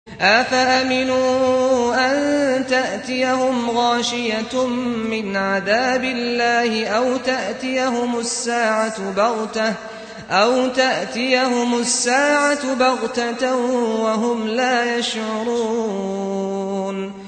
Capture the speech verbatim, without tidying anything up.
أَفَأَمِنُوا أَن تَأْتِيَهُمْ غَاشِيَةٌ مِّنْ عَذَابِ اللَّهِ أَوْ تَأْتِيَهُمُ السَّاعَةُ بَغْتَةً أَوْ تَأْتِيَهُمُ السَّاعَةُ بَغْتَةً وَهُمْ لَا يَشْعُرُونَ